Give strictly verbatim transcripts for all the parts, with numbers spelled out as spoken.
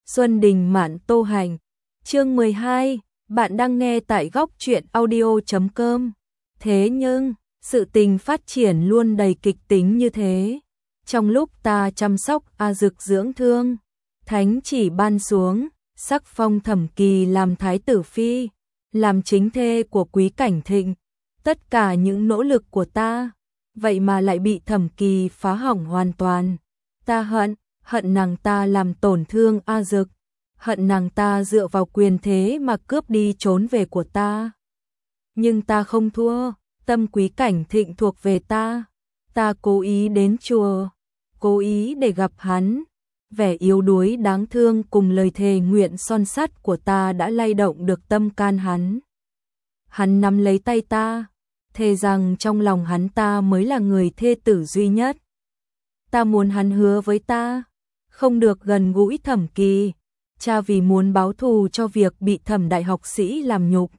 Xuân Đình Mạn Tô Hành. Chương mười hai, bạn đang nghe tại góc truyện audio chấm com. Thế nhưng, sự tình phát triển luôn đầy kịch tính như thế. Trong lúc ta chăm sóc A Dực dưỡng thương, thánh chỉ ban xuống, sắc phong Thẩm Kỳ làm thái tử phi, làm chính thê của Quý Cảnh Thịnh. Tất cả những nỗ lực của ta, vậy mà lại bị Thẩm Kỳ phá hỏng hoàn toàn. Ta hận, hận nàng ta làm tổn thương A Dực, hận nàng ta dựa vào quyền thế mà cướp đi trốn về của ta. Nhưng ta không thua, tâm Quý Cảnh Thịnh thuộc về ta. Ta cố ý đến chùa, cố ý để gặp hắn. Vẻ yếu đuối đáng thương cùng lời thề nguyện son sắt của ta đã lay động được tâm can hắn. Hắn nắm lấy tay ta, thề rằng trong lòng hắn ta mới là người thê tử duy nhất. Ta muốn hắn hứa với ta, không được gần gũi Thẩm Kỳ, cha vì muốn báo thù cho việc bị Thẩm đại học sĩ làm nhục,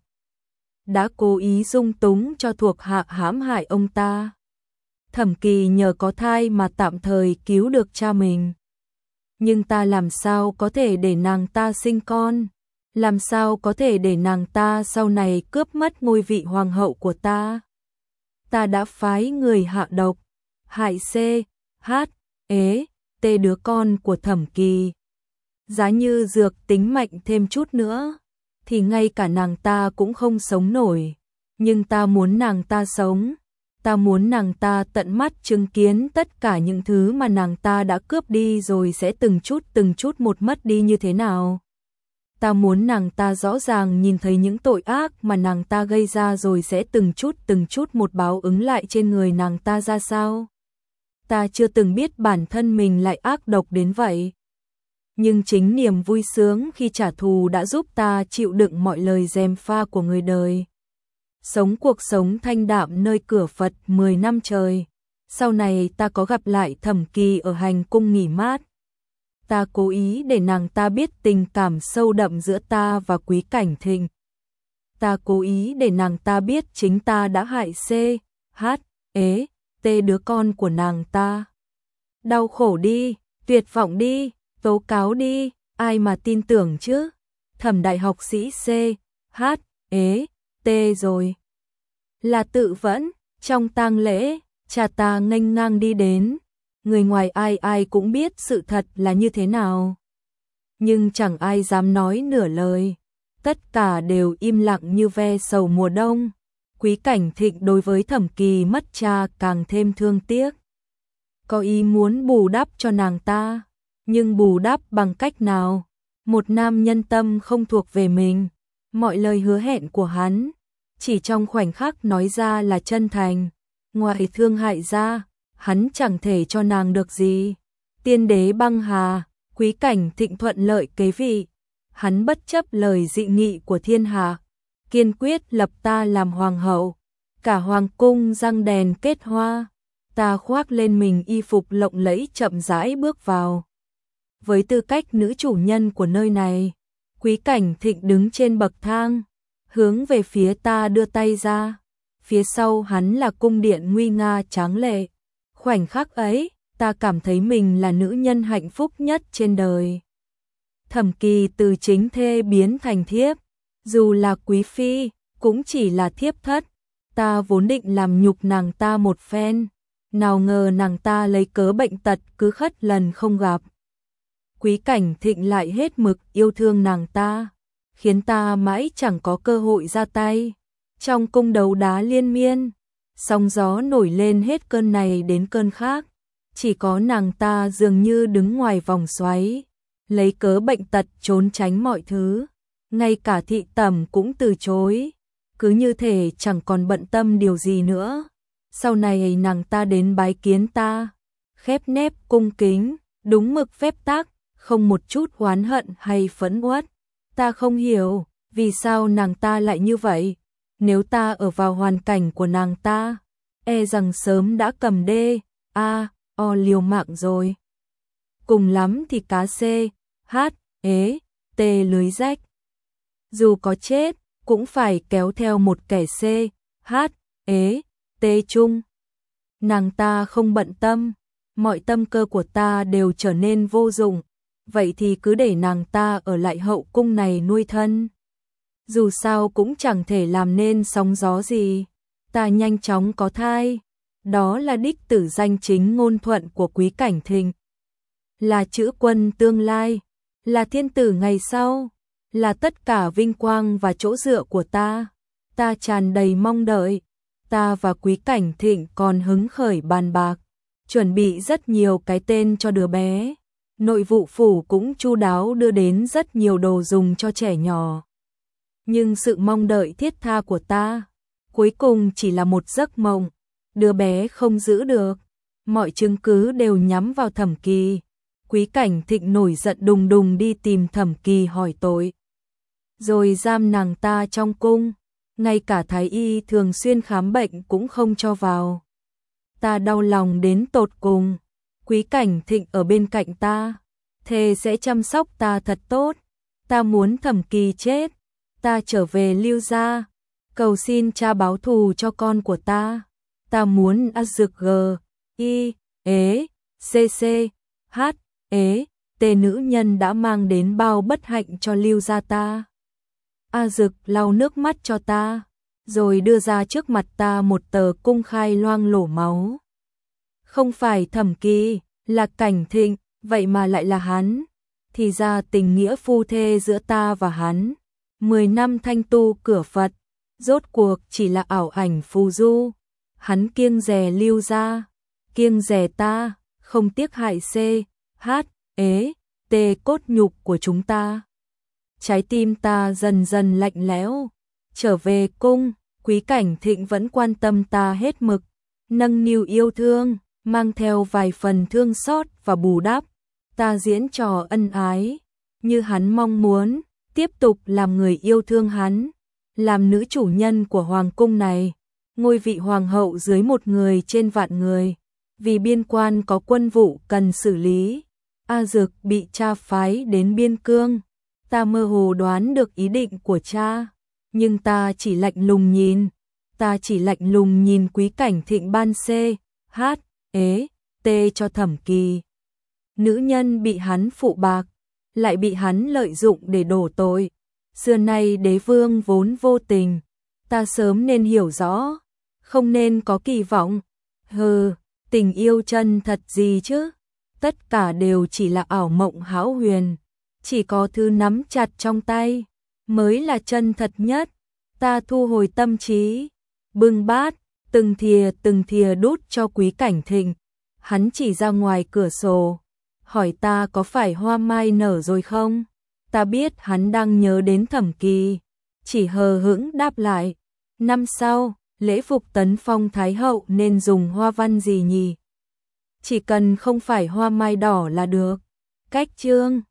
đã cố ý dung túng cho thuộc hạ hãm hại ông ta. Thẩm Kỳ nhờ có thai mà tạm thời cứu được cha mình. Nhưng ta làm sao có thể để nàng ta sinh con, làm sao có thể để nàng ta sau này cướp mất ngôi vị hoàng hậu của ta. Ta đã phái người hạ độc, hại C, H, ế, T đứa con của Thẩm Kỳ. Giá như dược tính mạnh thêm chút nữa, thì ngay cả nàng ta cũng không sống nổi. Nhưng ta muốn nàng ta sống. Ta muốn nàng ta tận mắt chứng kiến tất cả những thứ mà nàng ta đã cướp đi rồi sẽ từng chút từng chút một mất đi như thế nào. Ta muốn nàng ta rõ ràng nhìn thấy những tội ác mà nàng ta gây ra rồi sẽ từng chút từng chút một báo ứng lại trên người nàng ta ra sao. Ta chưa từng biết bản thân mình lại ác độc đến vậy. Nhưng chính niềm vui sướng khi trả thù đã giúp ta chịu đựng mọi lời gièm pha của người đời. Sống cuộc sống thanh đạm nơi cửa Phật mười năm trời. Sau này ta có gặp lại Thẩm Kỳ ở hành cung nghỉ mát. Ta cố ý để nàng ta biết tình cảm sâu đậm giữa ta và Quý Cảnh Thịnh. Ta cố ý để nàng ta biết chính ta đã hại C, H, ế, T đứa con của nàng ta. Đau khổ đi, tuyệt vọng đi, tố cáo đi, ai mà tin tưởng chứ. Thẩm đại học sĩ C, H, ế, T rồi. Là tự vẫn, trong tang lễ, cha ta nghênh ngang đi đến. Người ngoài ai ai cũng biết sự thật là như thế nào. Nhưng chẳng ai dám nói nửa lời. Tất cả đều im lặng như ve sầu mùa đông. Quý Cảnh Thịnh đối với Thẩm Kỳ mất cha càng thêm thương tiếc. Có ý muốn bù đắp cho nàng ta. Nhưng bù đắp bằng cách nào? Một nam nhân tâm không thuộc về mình. Mọi lời hứa hẹn của hắn chỉ trong khoảnh khắc nói ra là chân thành. Ngoài thương hại ra, hắn chẳng thể cho nàng được gì. Tiên đế băng hà, Quý Cảnh Thịnh thuận lợi kế vị. Hắn bất chấp lời dị nghị của thiên hạ, kiên quyết lập ta làm hoàng hậu. Cả hoàng cung răng đèn kết hoa. Ta khoác lên mình y phục lộng lẫy chậm rãi bước vào. Với tư cách nữ chủ nhân của nơi này, Quý Cảnh Thịnh đứng trên bậc thang, hướng về phía ta đưa tay ra. Phía sau hắn là cung điện nguy nga tráng lệ. Khoảnh khắc ấy, ta cảm thấy mình là nữ nhân hạnh phúc nhất trên đời. Thẩm Kỳ từ chính thê biến thành thiếp, dù là quý phi, cũng chỉ là thiếp thất. Ta vốn định làm nhục nàng ta một phen, nào ngờ nàng ta lấy cớ bệnh tật cứ khất lần không gặp. Quý Cảnh Thịnh lại hết mực yêu thương nàng ta, khiến ta mãi chẳng có cơ hội ra tay. Trong cung đấu đá liên miên, sóng gió nổi lên hết cơn này đến cơn khác. Chỉ có nàng ta dường như đứng ngoài vòng xoáy, lấy cớ bệnh tật trốn tránh mọi thứ. Ngay cả thị tẩm cũng từ chối, cứ như thể chẳng còn bận tâm điều gì nữa. Sau này nàng ta đến bái kiến ta, khép nép cung kính, đúng mực phép tắc, không một chút oán hận hay phẫn uất. Ta không hiểu vì sao nàng ta lại như vậy. Nếu ta ở vào hoàn cảnh của nàng ta, e rằng sớm đã cầm đê, a, o liều mạng rồi. Cùng lắm thì cá C, H, ế, T lưới rách. Dù có chết, cũng phải kéo theo một kẻ C, H, ế, T chung. Nàng ta không bận tâm, mọi tâm cơ của ta đều trở nên vô dụng. vậy thì cứ để nàng ta ở lại hậu cung này nuôi thân. Dù sao cũng chẳng thể làm nên sóng gió gì. Ta nhanh chóng có thai. Đó là đích tử danh chính ngôn thuận của Quý Cảnh Thịnh. Là chữ quân tương lai. Là thiên tử ngày sau. Là tất cả vinh quang và chỗ dựa của ta. Ta tràn đầy mong đợi. Ta và Quý Cảnh Thịnh còn hứng khởi bàn bạc, chuẩn bị rất nhiều cái tên cho đứa bé. Nội vụ phủ cũng chu đáo đưa đến rất nhiều đồ dùng cho trẻ nhỏ. Nhưng sự mong đợi thiết tha của ta, cuối cùng chỉ là một giấc mộng. Đứa bé không giữ được. Mọi chứng cứ đều nhắm vào Thẩm Kỳ. Quý Cảnh Thịnh nổi giận đùng đùng đi tìm Thẩm Kỳ hỏi tội. Rồi giam nàng ta trong cung. Ngay cả thái y thường xuyên khám bệnh cũng không cho vào. Ta đau lòng đến tột cùng. Quý Cảnh Thịnh ở bên cạnh ta, thề sẽ chăm sóc ta thật tốt. Ta muốn Thẩm Kỳ chết. Ta trở về Lưu gia, cầu xin cha báo thù cho con của ta. Ta muốn A Dực G, I, ế, C C, H, ế, T nữ nhân đã mang đến bao bất hạnh cho Lưu gia ta. A Dực lau nước mắt cho ta, rồi đưa ra trước mặt ta một tờ cung khai loang lổ máu. Không phải Thẩm Kỳ, là Cảnh Thịnh, vậy mà lại là hắn. Thì ra tình nghĩa phu thê giữa ta và hắn, mười năm thanh tu cửa Phật, rốt cuộc chỉ là ảo ảnh phù du. Hắn kiêng dè Lưu gia, kiêng dè ta, không tiếc hại C, H, ế, T cốt nhục của chúng ta. Trái tim ta dần dần lạnh lẽo. Trở về cung, Quý Cảnh Thịnh vẫn quan tâm ta hết mực, nâng niu yêu thương, mang theo vài phần thương xót và bù đắp. Ta diễn trò ân ái, như hắn mong muốn, tiếp tục làm người yêu thương hắn, làm nữ chủ nhân của hoàng cung này, ngôi vị hoàng hậu dưới một người trên vạn người. Vì biên quan có quân vụ cần xử lý, A Dực bị cha phái đến biên cương. Ta mơ hồ đoán được ý định của cha, nhưng ta chỉ lạnh lùng nhìn, ta chỉ lạnh lùng nhìn Quý Cảnh Thịnh ban C, H, ế, T cho Thẩm Kỳ. Nữ nhân bị hắn phụ bạc, lại bị hắn lợi dụng để đổ tội. Xưa nay đế vương vốn vô tình, ta sớm nên hiểu rõ, không nên có kỳ vọng. Hừ, tình yêu chân thật gì chứ? Tất cả đều chỉ là ảo mộng hão huyền. Chỉ có thứ nắm chặt trong tay mới là chân thật nhất. Ta thu hồi tâm trí, bưng bát, từng thìa từng thìa đút cho Quý Cảnh Thịnh. Hắn chỉ ra ngoài cửa sổ, hỏi ta có phải hoa mai nở rồi không? Ta biết hắn đang nhớ đến Thẩm Kỳ, chỉ hờ hững đáp lại. Năm sau, lễ phục tấn phong Thái hậu nên dùng hoa văn gì nhỉ? Chỉ cần không phải hoa mai đỏ là được. Cách chương